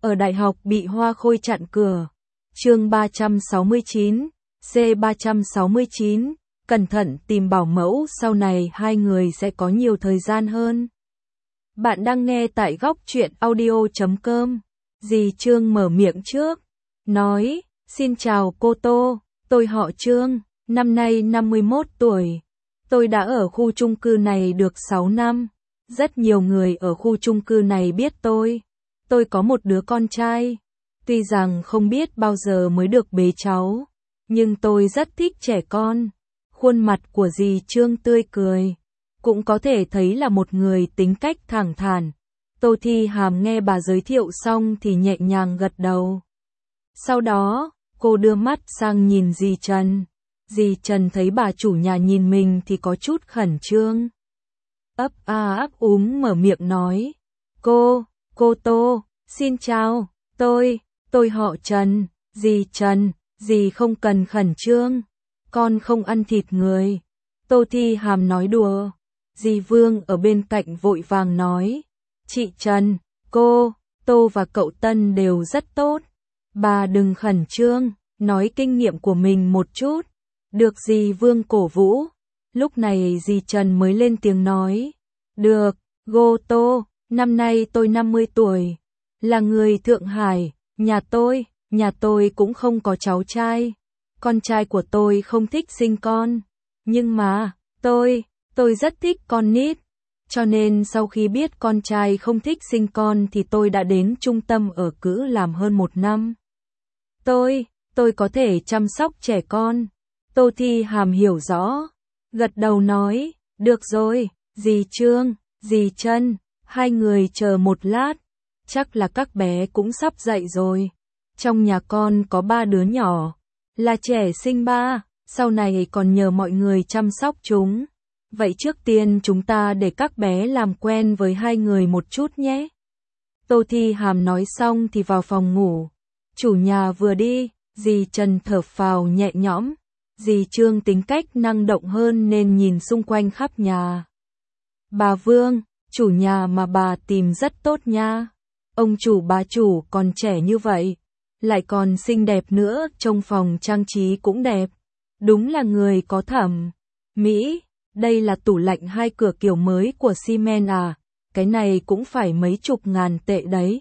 ở đại học bị Hoa Khôi chặn cửa. Chương 369, C369, cẩn thận tìm bảo mẫu, sau này hai người sẽ có nhiều thời gian hơn. Bạn đang nghe tại góc truyện audio.com. Dì Trương mở miệng trước, nói, xin chào cô Tô, tôi họ Trương, năm nay 51 tuổi. Tôi đã ở khu chung cư này được 6 năm. Rất nhiều người ở khu chung cư này biết tôi. Tôi có một đứa con trai. Tuy rằng không biết bao giờ mới được bế cháu, nhưng tôi rất thích trẻ con. Khuôn mặt của dì Trương tươi cười, cũng có thể thấy là một người tính cách thẳng thắn. Tô Thi Hàm nghe bà giới thiệu xong thì nhẹ nhàng gật đầu. Sau đó, cô đưa mắt sang nhìn dì Trần. Dì Trần thấy bà chủ nhà nhìn mình thì có chút khẩn trương. Ấp a ấp úng mở miệng nói. Cô Tô, xin chào, tôi họ Trần, dì Trần, dì không cần khẩn trương, con không ăn thịt người. Tô Thi Hàm nói đùa. Dì Vương ở bên cạnh vội vàng nói. Chị Trần, cô, Tô và cậu Tân đều rất tốt. Bà đừng khẩn trương, nói kinh nghiệm của mình một chút. Được dì Vương cổ vũ. Lúc này dì Trần mới lên tiếng nói. Được, Tô, năm nay tôi 50 tuổi. Là người Thượng Hải, nhà tôi cũng không có cháu trai. Con trai của tôi không thích sinh con. Nhưng mà, tôi rất thích con nít. Cho nên sau khi biết con trai không thích sinh con thì tôi đã đến trung tâm ở cữ làm hơn 1 năm. Tôi có thể chăm sóc trẻ con. Tô Thi Hàm hiểu rõ, gật đầu nói, được rồi, dì Trương, dì Trân, hai người chờ một lát, chắc là các bé cũng sắp dậy rồi. Trong nhà con có 3 đứa nhỏ, là trẻ sinh 3, sau này còn nhờ mọi người chăm sóc chúng. Vậy trước tiên chúng ta để các bé làm quen với hai người một chút nhé. Tô Thi Hàm nói xong thì vào phòng ngủ. Chủ nhà vừa đi, dì Trần thở phào nhẹ nhõm. Dì Trương tính cách năng động hơn nên nhìn xung quanh khắp nhà. Bà Vương, chủ nhà mà bà tìm rất tốt nha. Ông chủ bà chủ còn trẻ như vậy, lại còn xinh đẹp nữa, trong phòng trang trí cũng đẹp. Đúng là người có thẩm mỹ. Đây là tủ lạnh 2 cửa kiểu mới của Siemens à, cái này cũng phải mấy chục ngàn tệ đấy.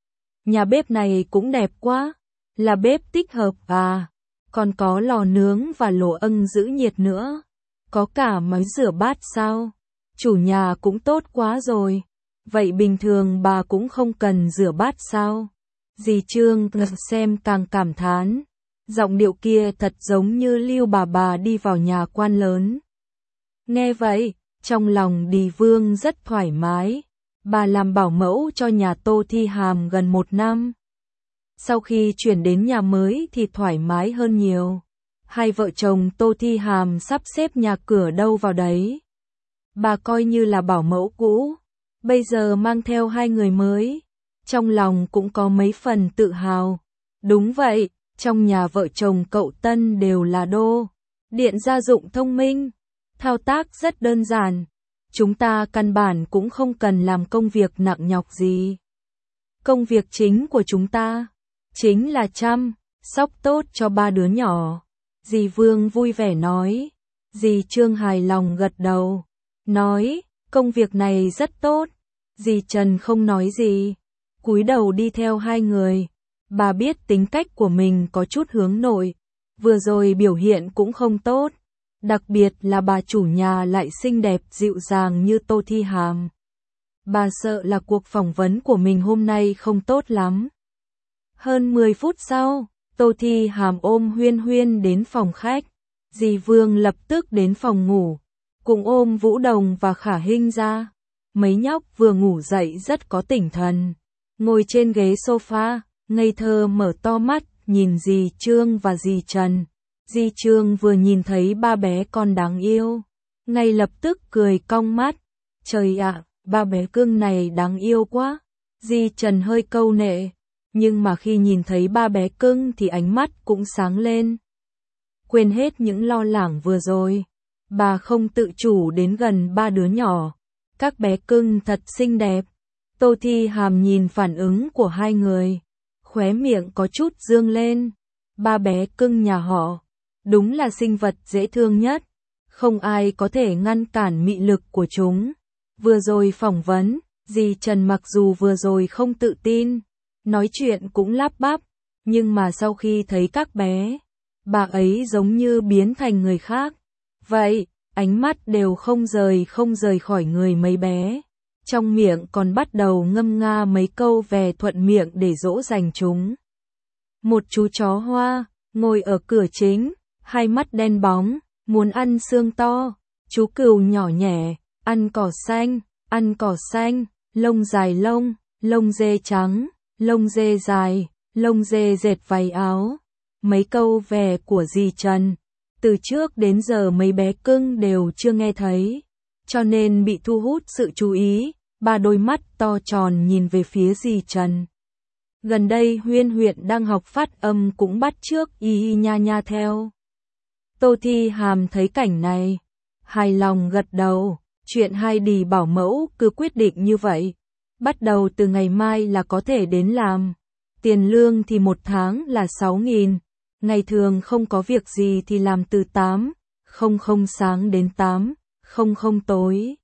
Nhà bếp này cũng đẹp quá, là bếp tích hợp à, còn có lò nướng và lò ân giữ nhiệt nữa. Có cả máy rửa bát sao? Chủ nhà cũng tốt quá rồi. Vậy bình thường bà cũng không cần rửa bát sao? Dì Trương xem càng cảm thán. Giọng điệu kia thật giống như lưu bà đi vào nhà quan lớn. Nghe vậy, trong lòng Dì Vương rất thoải mái. Bà làm bảo mẫu cho nhà Tô Thi Hàm gần 1 năm. Sau khi chuyển đến nhà mới thì thoải mái hơn nhiều. Hai vợ chồng Tô Thi Hàm sắp xếp nhà cửa đâu vào đấy. Bà coi như là bảo mẫu cũ, bây giờ mang theo 2 người mới. Trong lòng cũng có mấy phần tự hào. Đúng vậy, trong nhà vợ chồng cậu Tân đều là đô điện gia dụng thông minh. Thao tác rất đơn giản. Chúng ta căn bản cũng không cần làm công việc nặng nhọc gì. Công việc chính của chúng ta chính là chăm sóc tốt cho 3 đứa nhỏ. Dì Vương vui vẻ nói. Dì Trương hài lòng gật đầu, nói, công việc này rất tốt. Dì Trần không nói gì, cúi đầu đi theo hai người. Bà biết tính cách của mình có chút hướng nội, vừa rồi biểu hiện cũng không tốt. Đặc biệt là bà chủ nhà lại xinh đẹp dịu dàng như Tô Thi Hàm. Bà sợ là cuộc phỏng vấn của mình hôm nay không tốt lắm. Hơn 10 phút sau, Tô Thi Hàm ôm Huyên Huyên đến phòng khách. Dì Vương lập tức đến phòng ngủ, cùng ôm Vũ Đồng và Khả Hinh ra. Mấy nhóc vừa ngủ dậy rất có tinh thần. Ngồi trên ghế sofa, ngây thơ mở to mắt, nhìn dì Trương và dì Trần. Dì Trương vừa nhìn thấy 3 bé con đáng yêu, ngay lập tức cười cong mắt. Trời ạ, 3 bé cưng này đáng yêu quá. Dì Trần hơi câu nệ, nhưng mà khi nhìn thấy 3 bé cưng thì ánh mắt cũng sáng lên. Quên hết những lo lắng vừa rồi, bà không tự chủ đến gần 3 đứa nhỏ. Các bé cưng thật xinh đẹp. Tô Thi Hàm nhìn phản ứng của hai người, khóe miệng có chút dương lên. Ba bé cưng nhà họ, đúng là sinh vật dễ thương nhất. Không ai có thể ngăn cản mị lực của chúng. Vừa rồi phỏng vấn, dì Trần mặc dù vừa rồi không tự tin, nói chuyện cũng lắp bắp, nhưng mà sau khi thấy các bé, bà ấy giống như biến thành người khác. Vậy, ánh mắt đều không rời khỏi người mấy bé. Trong miệng còn bắt đầu ngâm nga mấy câu về thuận miệng để dỗ dành chúng. Một chú chó hoa, ngồi ở cửa chính, hai mắt đen bóng, muốn ăn xương to. Chú cừu nhỏ nhẹ, ăn cỏ xanh, lông dài lông dê trắng, lông dê dài, lông dê dệt váy áo. Mấy câu về của dì Trần, từ trước đến giờ mấy bé cưng đều chưa nghe thấy, cho nên bị thu hút sự chú ý. Ba đôi mắt to tròn nhìn về phía dì Trần. Gần đây Huyên huyện đang học phát âm cũng bắt chước y nha nha theo. Tô Thi Hàm thấy cảnh này, hài lòng gật đầu. Chuyện Heidi bảo mẫu cứ quyết định như vậy. Bắt đầu từ ngày mai là có thể đến làm. Tiền lương thì một tháng là 6.000. Ngày thường không có việc gì thì làm từ 8:00 sáng đến 8:00 tối.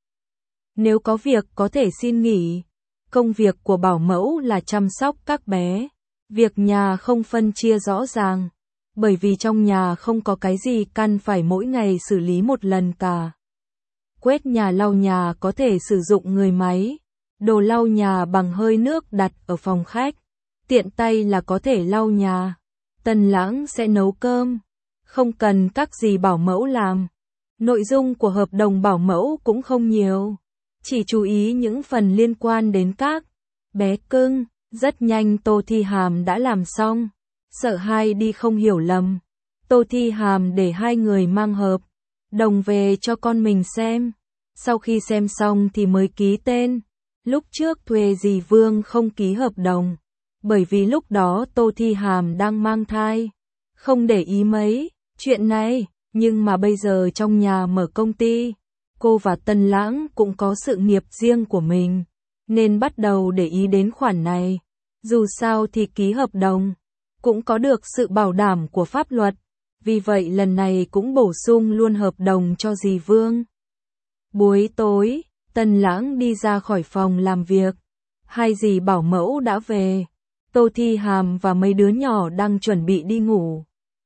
Nếu có việc có thể xin nghỉ. Công việc của bảo mẫu là chăm sóc các bé. Việc nhà không phân chia rõ ràng. Bởi vì trong nhà không có cái gì căn phải mỗi ngày xử lý một lần cả. Quét nhà lau nhà có thể sử dụng người máy. Đồ lau nhà bằng hơi nước đặt ở phòng khách. Tiện tay là có thể lau nhà. Tần Lãng sẽ nấu cơm. Không cần các gì bảo mẫu làm. Nội dung của hợp đồng bảo mẫu cũng không nhiều. Chỉ chú ý những phần liên quan đến các bé cưng. Rất nhanh Tô Thi Hàm đã làm xong. Sợ Heidi không hiểu lầm. Tô Thi Hàm để hai người mang hợp đồng về cho con mình xem. Sau khi xem xong thì mới ký tên. Lúc trước thuê dì Vương không ký hợp đồng. Bởi vì lúc đó Tô Thi Hàm đang mang thai. Không để ý mấy chuyện này. Nhưng mà bây giờ trong nhà mở công ty. Cô và Tần Lãng cũng có sự nghiệp riêng của mình. Nên bắt đầu để ý đến khoản này. Dù sao thì ký hợp đồng. Cũng có được sự bảo đảm của pháp luật. Vì vậy lần này cũng bổ sung luôn hợp đồng cho dì Vương. Buổi tối, Tần Lãng đi ra khỏi phòng làm việc. Hai dì bảo mẫu đã về. Tô Thi Hàm và mấy đứa nhỏ đang chuẩn bị đi ngủ.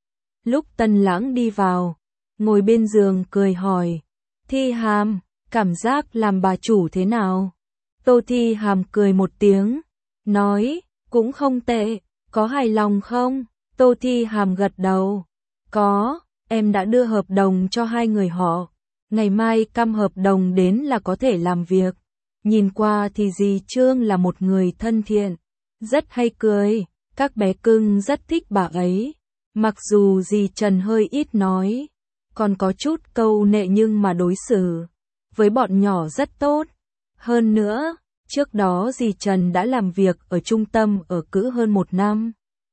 Lúc Tần Lãng đi vào, ngồi bên giường cười hỏi. Thi Hàm, cảm giác làm bà chủ thế nào? Tô Thi Hàm cười một tiếng, nói, cũng không tệ, có hài lòng không? Tô Thi Hàm gật đầu. Có, em đã đưa hợp đồng cho hai người họ. Ngày mai căm hợp đồng đến là có thể làm việc. Nhìn qua thì dì Trương là một người thân thiện, rất hay cười, các bé cưng rất thích bà ấy. Mặc dù dì Trần hơi ít nói, còn có chút câu nệ nhưng mà đối xử với bọn nhỏ rất tốt. Hơn nữa, trước đó dì Trần đã làm việc ở trung tâm ở cữ hơn 1 năm.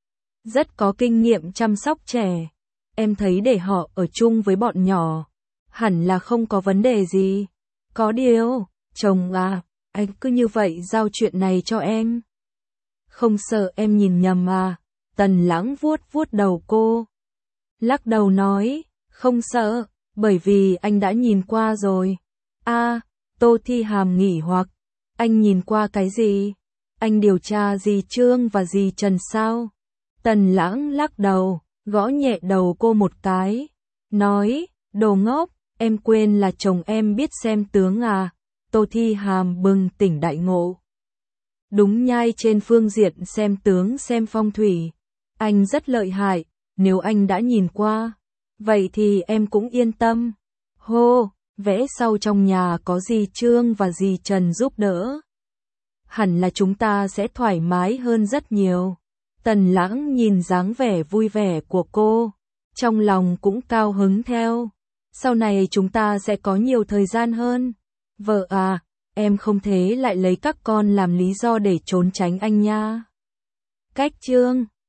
Rất có kinh nghiệm chăm sóc trẻ. Em thấy để họ ở chung với bọn nhỏ, hẳn là không có vấn đề gì. Có điều, chồng à, anh cứ như vậy giao chuyện này cho em. Không sợ em nhìn nhầm à? Tần Lãng vuốt đầu cô. Lắc đầu nói, không sợ, bởi vì anh đã nhìn qua rồi. À, Tô Thi Hàm nghỉ hoặc, anh nhìn qua cái gì? Anh điều tra dì Trương và dì Trần sao? Tần Lãng lắc đầu, gõ nhẹ đầu cô một cái. Nói, đồ ngốc, em quên là chồng em biết xem tướng à? Tô Thi Hàm bừng tỉnh đại ngộ. Đúng nhai, trên phương diện xem tướng xem phong thủy, anh rất lợi hại, nếu anh đã nhìn qua, vậy thì em cũng yên tâm. Hô, vẽ sau trong nhà có dì Trương và dì Trần giúp đỡ. Hẳn là chúng ta sẽ thoải mái hơn rất nhiều. Tần Lãng nhìn dáng vẻ vui vẻ của cô, trong lòng cũng cao hứng theo. Sau này chúng ta sẽ có nhiều thời gian hơn. Vợ à, em không thế lại lấy các con làm lý do để trốn tránh anh nha. Cách chương